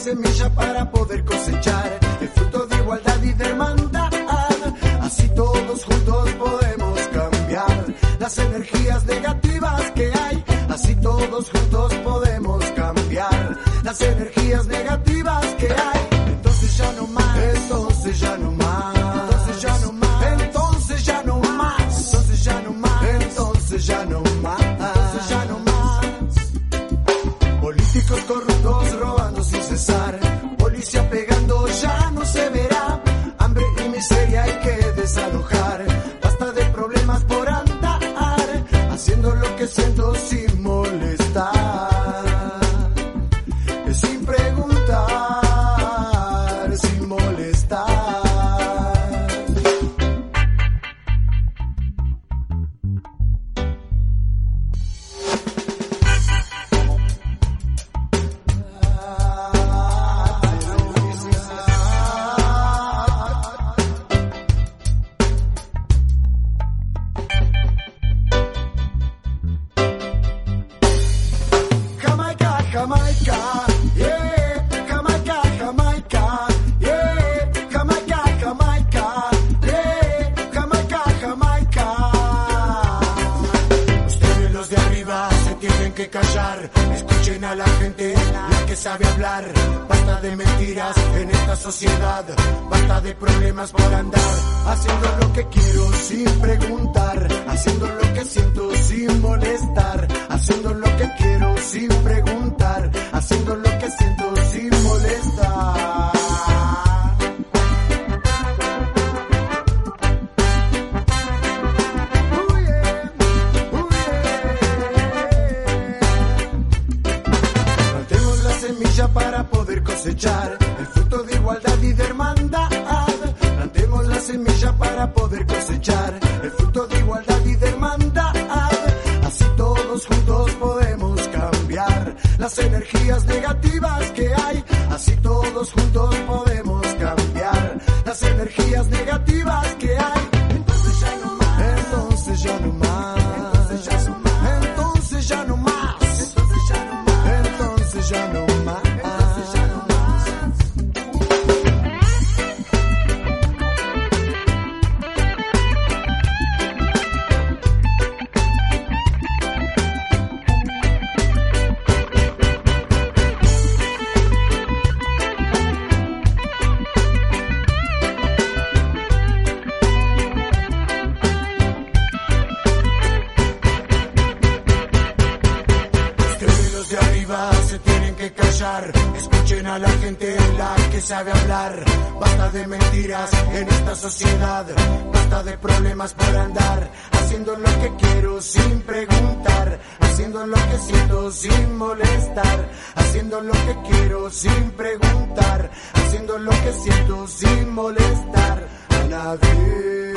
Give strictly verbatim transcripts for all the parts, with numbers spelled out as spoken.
semilla para poder cosechar el fruto de igualdad y de hermandad. Así todos juntos podemos cambiar las energías negativas que hay. Así todos juntos podemos cambiar las energías negativas que hay. Entonces ya no más, entonces ya no más, entonces ya no más, entonces ya no más, entonces ya no más, entonces ya no más, entonces ya no más. Políticos corruptos robando sin cesar, policía pegando ya no se verá. Hambre y miseria hay que desalojar, basta de problemas por andar, haciendo lo que siento sin molestar, sin preguntar, sin molestar. Escuchen a la gente, la que sabe hablar. Basta de mentiras en esta sociedad, basta de problemas por andar, haciendo lo que quiero sin preguntar, haciendo lo que siento sin molestar, haciendo lo que quiero sin preguntar, haciendo lo que siento sin molestar. Para poder cosechar el fruto de igualdad y de hermandad. Plantemos la semilla para poder cosechar el fruto de igualdad y de hermandad. Así todos juntos podemos cambiar las energías negativas que hay. Así todos juntos podemos cambiar las energías negativas que hay. Entonces ya no más, entonces ya no más, entonces ya no más, entonces ya no más, entonces ya no más, entonces ya no más. Escuchen a la gente, la que sabe hablar. Basta de mentiras en esta sociedad, basta de problemas por andar, haciendo lo que quiero sin preguntar, haciendo lo que siento sin molestar, haciendo lo que quiero sin preguntar, haciendo lo que siento sin molestar a nadie.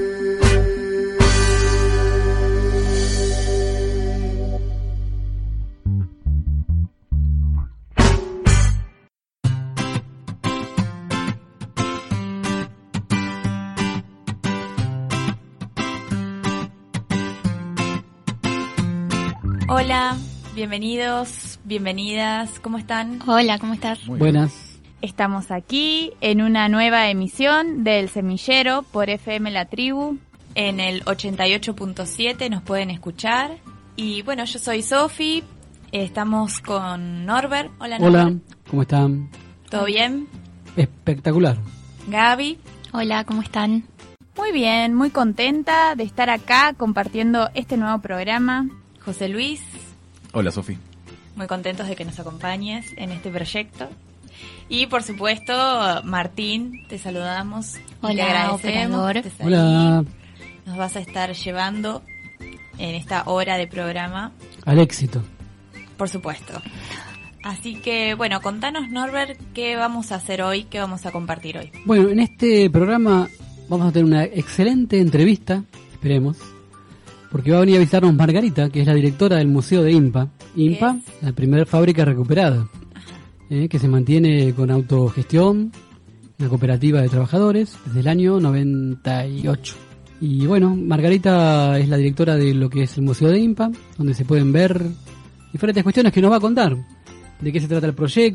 Hola, bienvenidos, bienvenidas, ¿cómo están? Hola, ¿cómo estás? Muy buenas. Estamos aquí en una nueva emisión del Semillero por F M La Tribu, en el ochenta y ocho punto siete nos pueden escuchar. Y bueno, yo soy Sofi, estamos con Norbert. Hola, Norbert. Hola, ¿cómo están? ¿Todo bien? Espectacular. Gaby. Hola, ¿cómo están? Muy bien, muy contenta de estar acá compartiendo este nuevo programa. José Luis. Hola, Sofi. Muy contentos de que nos acompañes en este proyecto. Y por supuesto, Martín, te saludamos. Hola, y te agradecemos. operador. Que estés Hola. ahí. Nos vas a estar llevando en esta hora de programa. Al éxito. Por supuesto. Así que, bueno, contanos, Norbert, qué vamos a hacer hoy, qué vamos a compartir hoy. Bueno, en este programa vamos a tener una excelente entrevista, esperemos, porque va a venir a visitarnos Margarita, que es la directora del Museo de INPA. INPA, la primera fábrica recuperada, eh, que se mantiene con autogestión, una cooperativa de trabajadores, desde el año noventa y ocho. Y bueno, Margarita es la directora de lo que es el Museo de INPA, donde se pueden ver diferentes cuestiones que nos va a contar. De qué se trata el proyecto,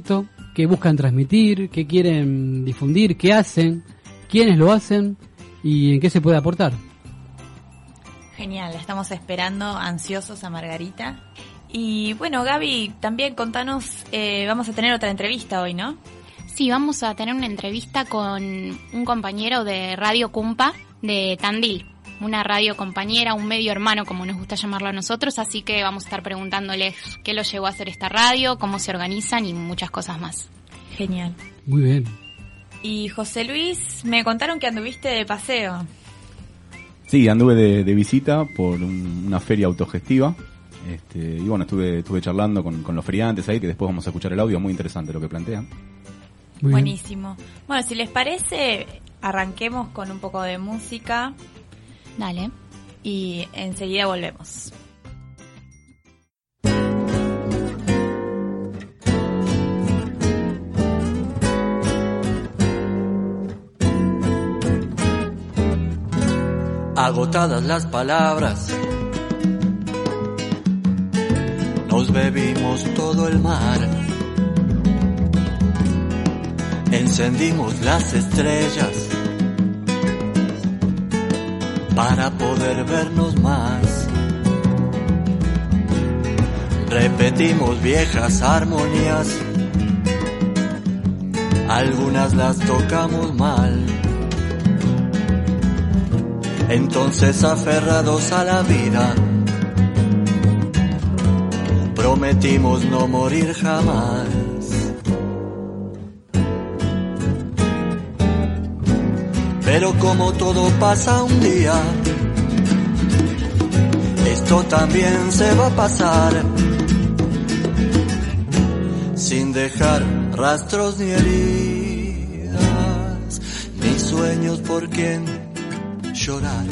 qué buscan transmitir, qué quieren difundir, qué hacen, quiénes lo hacen y en qué se puede aportar. Genial, estamos esperando ansiosos a Margarita. Y bueno, Gaby, también contanos, eh, vamos a tener otra entrevista hoy, ¿no? Sí, vamos a tener una entrevista con un compañero de Radio Cumpa de Tandil, una radio compañera, un medio hermano, como nos gusta llamarlo a nosotros, así que vamos a estar preguntándoles qué lo llevó a hacer esta radio, cómo se organizan y muchas cosas más. Genial. Muy bien. Y José Luis, me contaron que anduviste de paseo. Sí, anduve de, de visita por un, una feria autogestiva. Este, y bueno, estuve, estuve charlando con, con los feriantes ahí, que después vamos a escuchar el audio, muy interesante lo que plantean. Muy Buenísimo. Bien. Bueno, si les parece, arranquemos con un poco de música. Dale. Y enseguida volvemos. Agotadas las palabras, nos bebimos todo el mar, encendimos las estrellas para poder vernos más. Repetimos viejas armonías, algunas las tocamos mal. Entonces, aferrados a la vida, prometimos no morir jamás. Pero como todo pasa un día, esto también se va a pasar, sin dejar rastros ni heridas, ni sueños por quien llorar.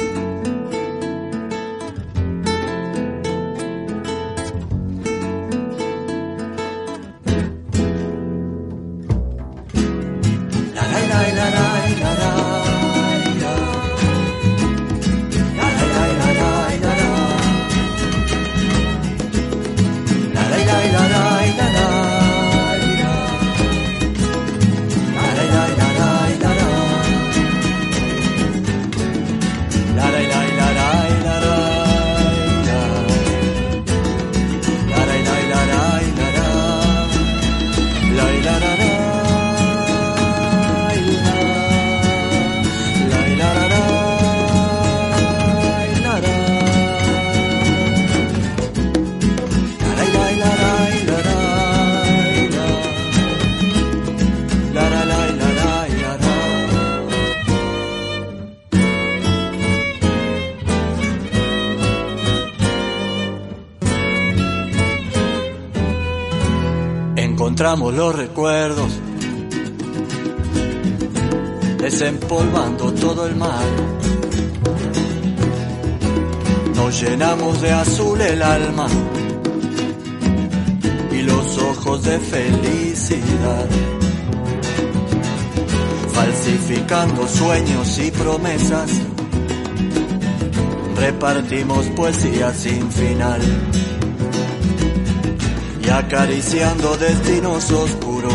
La la la la la la la. Encontramos los recuerdos, desempolvando todo el mar. Nos llenamos de azul el alma y los ojos de felicidad, falsificando sueños y promesas. Repartimos poesía sin final y acariciando destinos oscuros,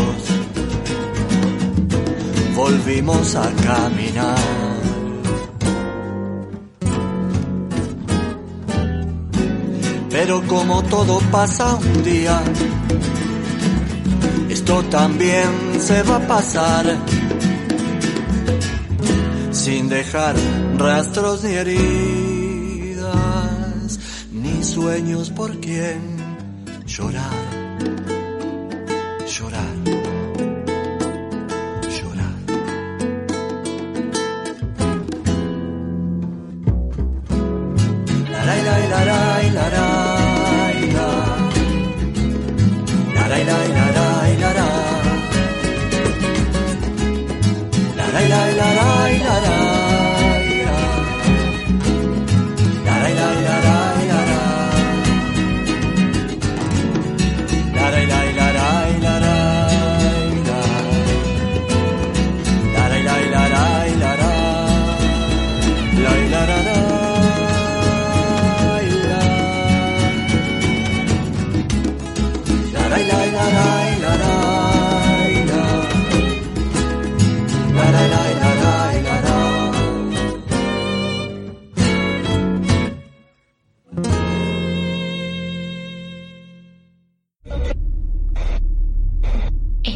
volvimos a caminar. Pero como todo pasa un día, esto también se va a pasar, sin dejar rastros ni heridas, ni sueños por quien llorar, llorar, llorar. La la la la la la la la la la la la la la la la la.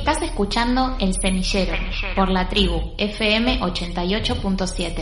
Estás escuchando El Semillero por La Tribu F M ochenta y ocho punto siete.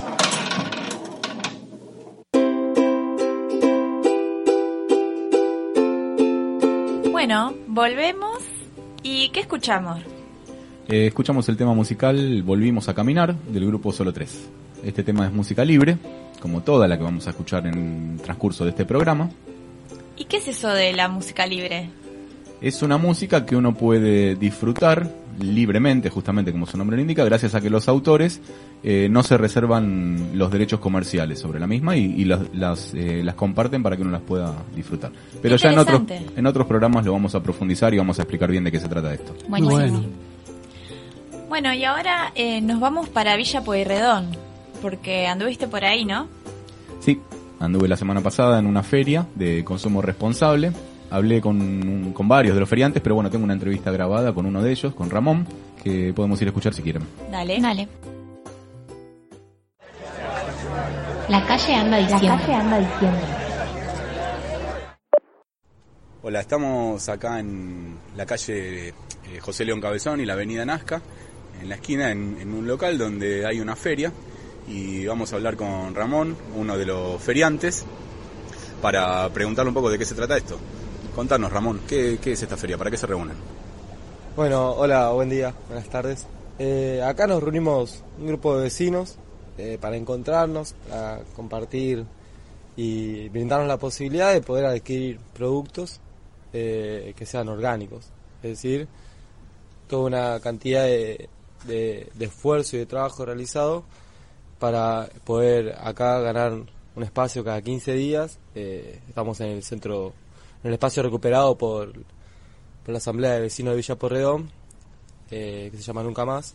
Bueno, volvemos. ¿Y qué escuchamos? Eh, escuchamos el tema musical Volvimos a Caminar, del grupo Solo tres. Este tema es música libre, como toda la que vamos a escuchar en el transcurso de este programa. ¿Y qué es eso de la música libre? Es una música que uno puede disfrutar libremente, justamente como su nombre lo indica, gracias a que los autores eh, no se reservan los derechos comerciales sobre la misma y, y las, las, eh, las comparten para que uno las pueda disfrutar. Pero ya en otros, en otros programas lo vamos a profundizar y vamos a explicar bien de qué se trata esto. Buenísimo. Bueno. Bueno, y ahora eh, nos vamos para Villa Pueyrredón, porque anduviste por ahí, ¿no? Sí, anduve la semana pasada en una feria de consumo responsable. Hablé con, con varios de los feriantes, pero bueno, tengo una entrevista grabada con uno de ellos, con Ramón, que podemos ir a escuchar si quieren. Dale. Dale. La calle anda diciendo. La calle anda diciendo. Hola, estamos acá en la calle eh, José León Cabezón y la avenida Nazca, en la esquina, en, en un local donde hay una feria, y vamos a hablar con Ramón, uno de los feriantes, para preguntarle un poco de qué se trata esto. Contanos, Ramón, ¿qué, qué es esta feria? ¿Para qué se reúnen? Bueno, hola, buen día, buenas tardes. Eh, acá nos reunimos un grupo de vecinos eh, para encontrarnos, para compartir y brindarnos la posibilidad de poder adquirir productos eh, que sean orgánicos. Es decir, toda una cantidad de, de, de esfuerzo y de trabajo realizado para poder acá ganar un espacio cada quince días. Eh, estamos en el centro, en el espacio recuperado por, por la Asamblea de Vecinos de Villa Pueyrredón, eh, que se llama Nunca Más.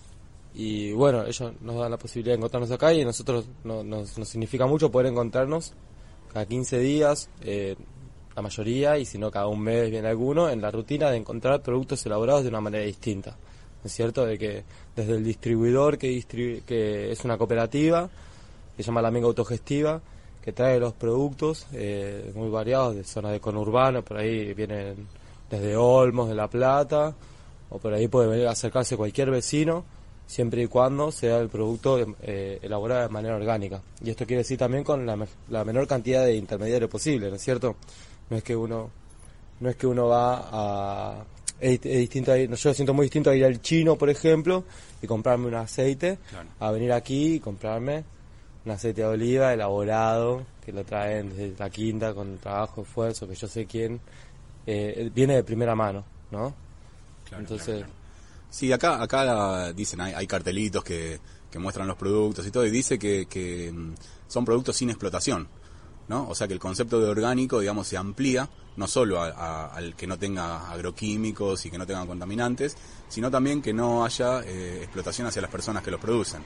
Y bueno, ellos nos dan la posibilidad de encontrarnos acá y a nosotros no, nos, nos significa mucho poder encontrarnos cada quince días, eh, la mayoría, y si no cada un mes viene alguno, en la rutina de encontrar productos elaborados de una manera distinta. ¿Es cierto? De que desde el distribuidor, que, distribu- que es una cooperativa, que se llama La Menga Autogestiva, que trae los productos eh, muy variados de zonas de conurbano, por ahí vienen desde Olmos, de La Plata, o por ahí puede venir a acercarse cualquier vecino, siempre y cuando sea el producto eh, elaborado de manera orgánica. Y esto quiere decir también con la, me- la menor cantidad de intermediarios posible, ¿no es cierto? No es que uno, no es que uno va a... Es, es distinto a ir, yo siento muy distinto a ir al chino, por ejemplo, y comprarme un aceite, claro, a venir aquí y comprarme un aceite de oliva elaborado, que lo traen desde la quinta con trabajo, esfuerzo, que yo sé quién, eh, viene de primera mano, ¿no? Claro, entonces... Claro, claro. Sí, acá acá dicen, hay, hay cartelitos que, que muestran los productos y todo, y dice que, que son productos sin explotación, ¿no? O sea que el concepto de orgánico, digamos, se amplía no solo a, a, al que no tenga agroquímicos y que no tenga contaminantes, sino también que no haya eh, explotación hacia las personas que los producen.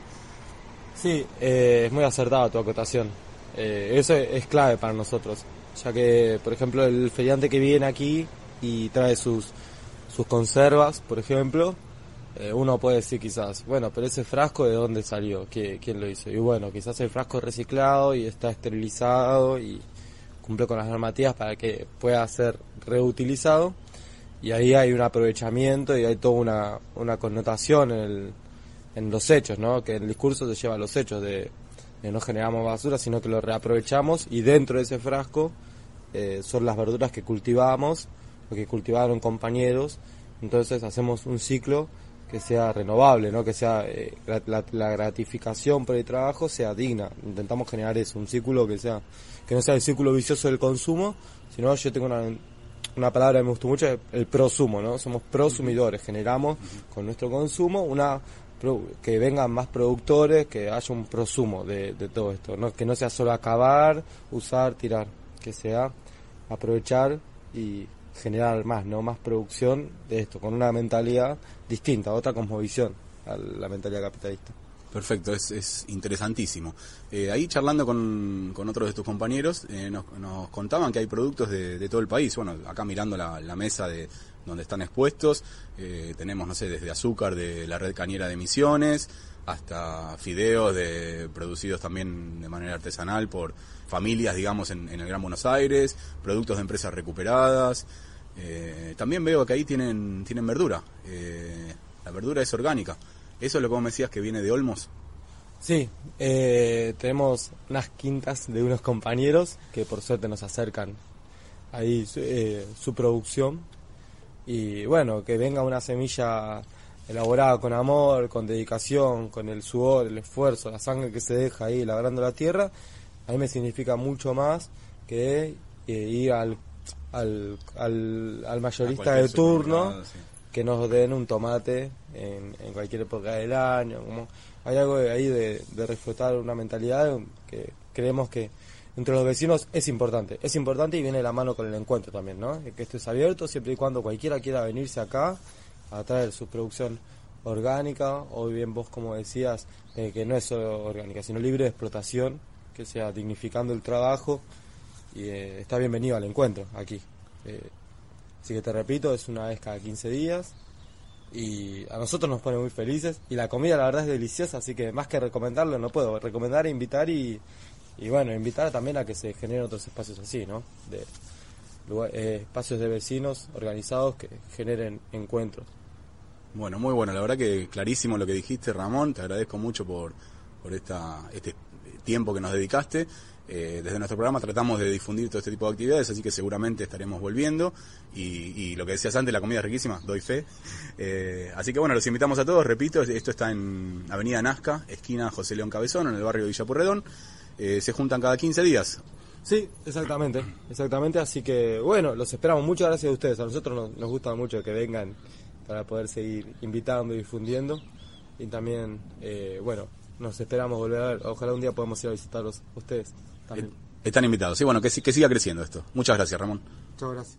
Sí, eh, es muy acertada tu acotación. Eh, eso es clave para nosotros, ya que, por ejemplo, el feriante que viene aquí y trae sus, sus conservas, por ejemplo, eh, uno puede decir quizás, bueno, pero ese frasco, ¿de dónde salió? ¿Qué, ¿Quién lo hizo? Y bueno, quizás el frasco es reciclado y está esterilizado y cumple con las normativas para que pueda ser reutilizado, y ahí hay un aprovechamiento y hay toda una, una connotación en, el, en los hechos, ¿no? Que el discurso se lleva a los hechos de, de no generamos basura, sino que lo reaprovechamos, y dentro de ese frasco eh, son las verduras que cultivamos, lo que cultivaron compañeros, entonces hacemos un ciclo que sea renovable, ¿no? Que sea eh, la, la gratificación por el trabajo sea digna. Intentamos generar eso, un círculo que sea, que no sea el círculo vicioso del consumo, sino yo tengo una, una palabra que me gustó mucho, el prosumo, ¿no? Somos prosumidores, generamos con nuestro consumo una que vengan más productores, que haya un prosumo de, de todo esto, ¿no? Que no sea solo acabar, usar, tirar, que sea aprovechar y generar más, ¿no? Más producción de esto, con una mentalidad distinta, otra cosmovisión a la mentalidad capitalista. Perfecto, es, es interesantísimo. Eh, ahí charlando con, con otros de tus compañeros, eh, nos, nos contaban que hay productos de, de todo el país. Bueno, acá mirando la, la mesa de donde están expuestos, eh, tenemos, no sé, desde azúcar de la red cañera de Misiones, hasta fideos de, producidos también de manera artesanal por familias, digamos, en, en el Gran Buenos Aires, productos de empresas recuperadas, Eh, también veo que ahí tienen tienen verdura. Eh, la verdura es orgánica. ¿Eso es lo que vos me decías que viene de Olmos? Sí, eh, tenemos unas quintas de unos compañeros que por suerte nos acercan ahí eh, su producción. Y bueno, que venga una semilla elaborada con amor, con dedicación, con el sudor, el esfuerzo, la sangre que se deja ahí labrando la tierra, a mí me significa mucho más que eh, ir al, al, al, al mayorista de turno, sí, que nos den un tomate en, en cualquier época del año. Como hay algo ahí de, de reflotar una mentalidad que creemos que entre los vecinos es importante, es importante y viene de la mano con el encuentro también, ¿no? Que esto es abierto siempre y cuando cualquiera quiera venirse acá a traer su producción orgánica, o bien vos como decías, eh, que no es solo orgánica, sino libre de explotación, que sea dignificando el trabajo, y eh, está bienvenido al encuentro aquí. Eh, así que te repito, es una vez cada quince días, y a nosotros nos pone muy felices, y la comida la verdad es deliciosa, así que más que recomendarlo no puedo, recomendar e invitar, y, y bueno, invitar también a que se generen otros espacios así, ¿no? De lugar, eh, espacios de vecinos organizados que generen encuentros. Bueno, muy bueno, la verdad que clarísimo lo que dijiste, Ramón, te agradezco mucho por, por esta, este tiempo que nos dedicaste. Eh, desde nuestro programa tratamos de difundir todo este tipo de actividades, así que seguramente estaremos volviendo, y, y lo que decías antes, la comida es riquísima, doy fe. Eh, así que bueno, los invitamos a todos, repito, esto está en Avenida Nazca, esquina José León Cabezón, en el barrio de Villa Pueyrredón. Eh, se juntan cada quince días. Sí, exactamente, exactamente, así que bueno, los esperamos, muchas gracias a ustedes, a nosotros nos, nos gusta mucho que vengan para poder seguir invitando y difundiendo, y también, eh, bueno, nos esperamos volver a ver, ojalá un día podamos ir a visitarlos a ustedes también. Están invitados, sí, bueno, que, que siga creciendo esto. Muchas gracias, Ramón. Muchas gracias.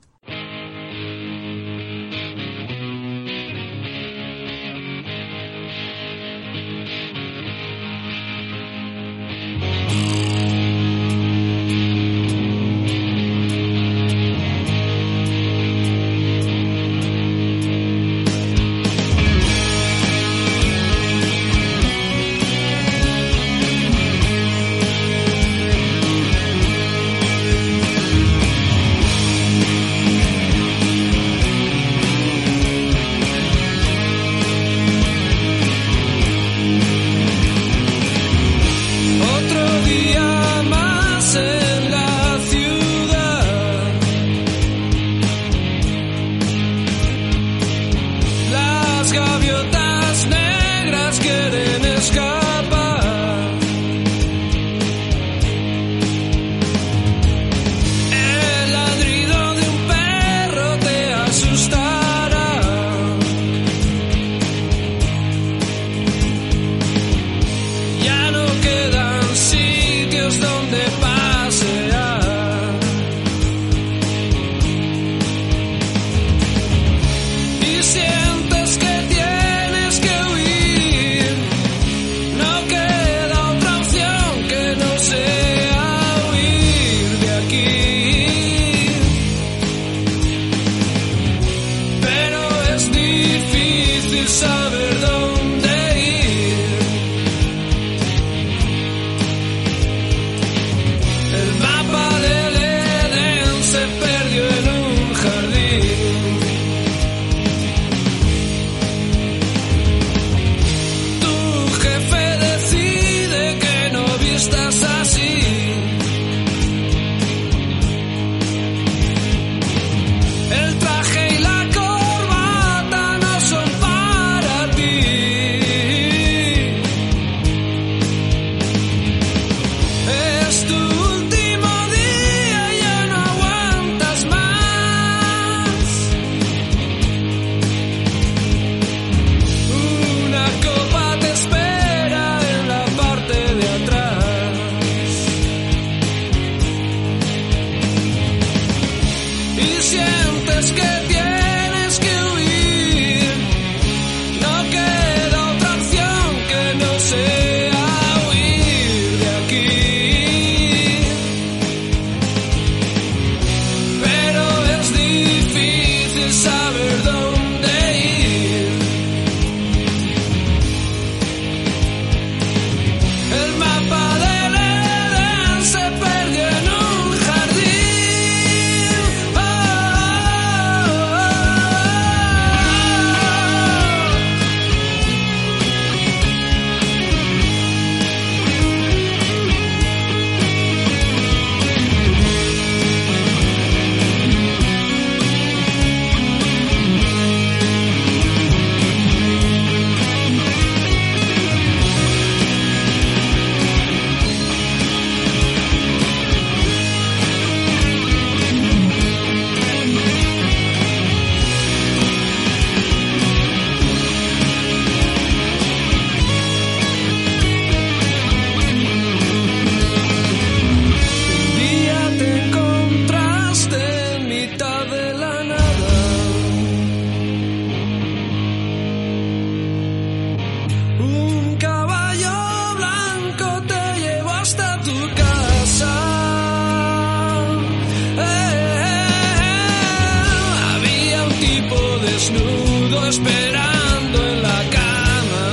todo esperando en la cama.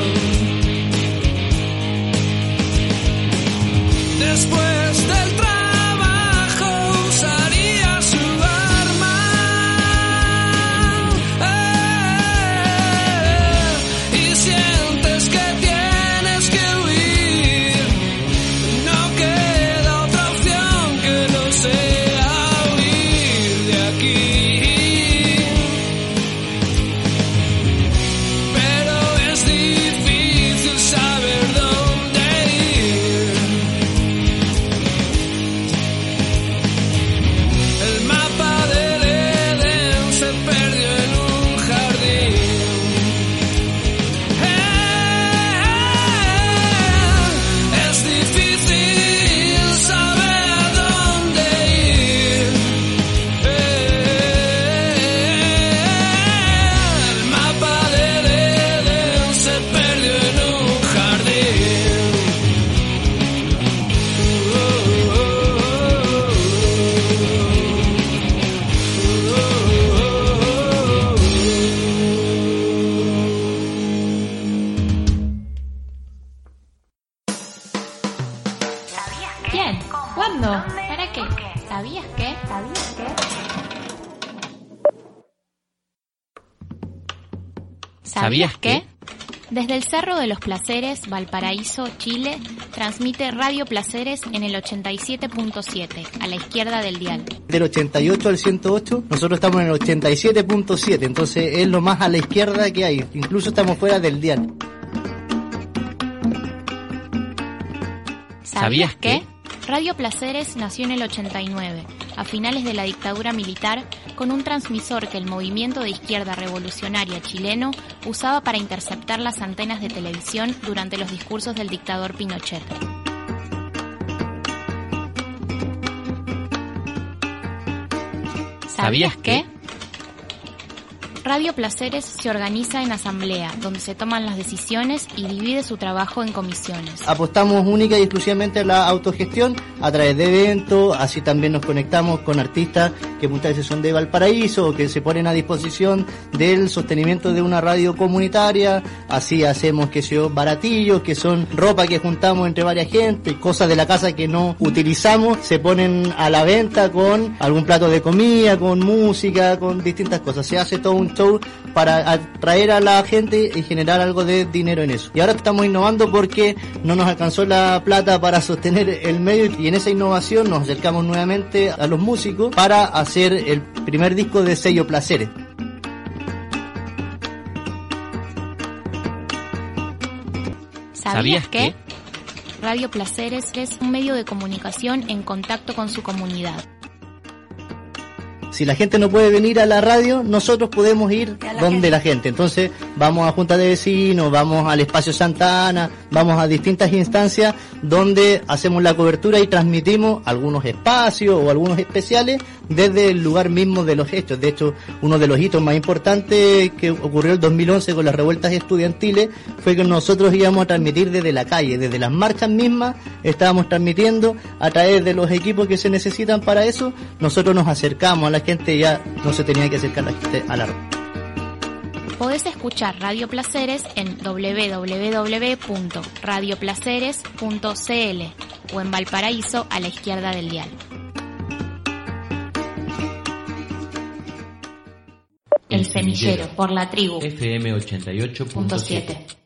Después del trabajo usaría su arma, eh, y sientes que tienes que huir. No queda otra opción que no sea huir de aquí. Pero es difícil saber dónde ir. El mapa del Edén se perdió en un jardín. Eh, es difícil saber dónde ir. Eh, el mapa del Edén se perdió en un jardín. ¿Quién? ¿Cuándo? ¿Para qué? ¿Sabías qué? ¿Sabías qué? ¿Sabías qué? Desde el Cerro de los Placeres, Valparaíso, Chile, transmite Radio Placeres en el ochenta y siete punto siete, a la izquierda del dial. Del ochenta y ocho al ciento ocho, nosotros estamos en el ochenta y siete punto siete, entonces es lo más a la izquierda que hay, incluso estamos fuera del dial. ¿Sabías qué? Radio Placeres nació en el ochenta y nueve, a finales de la dictadura militar, con un transmisor que el movimiento de izquierda revolucionaria chileno usaba para interceptar las antenas de televisión durante los discursos del dictador Pinochet. ¿Sabías qué? Radio Placeres se organiza en asamblea, donde se toman las decisiones y divide su trabajo en comisiones. Apostamos única y exclusivamente a la autogestión a través de eventos, así también nos conectamos con artistas que muchas veces son de Valparaíso o que se ponen a disposición del sostenimiento de una radio comunitaria, así hacemos que se baratillos, que son ropa que juntamos entre varias gente, cosas de la casa que no utilizamos, se ponen a la venta con algún plato de comida, con música, con distintas cosas, se hace todo un show para atraer a la gente y generar algo de dinero en eso. Y ahora estamos innovando porque no nos alcanzó la plata para sostener el medio y en esa innovación nos acercamos nuevamente a los músicos para hacer el primer disco de sello Placeres. ¿Sabías qué? Radio Placeres es un medio de comunicación en contacto con su comunidad. Si la gente no puede venir a la radio, nosotros podemos ir donde la gente. Entonces vamos a juntas de vecinos, vamos al espacio Santa Ana, vamos a distintas instancias donde hacemos la cobertura y transmitimos algunos espacios o algunos especiales desde el lugar mismo de los hechos. De hecho, uno de los hitos más importantes que ocurrió el dos mil once con las revueltas estudiantiles fue que nosotros íbamos a transmitir desde la calle, desde las marchas mismas, estábamos transmitiendo a través de los equipos que se necesitan para eso. Nosotros nos acercamos a la gente, ya no se tenía que acercar la gente a la radio. Podés escuchar Radio Placeres en doble u doble u doble u punto radio placeres punto c l o en Valparaíso a la izquierda del dial. El Semillero por la Tribu F M ochenta y ocho punto siete.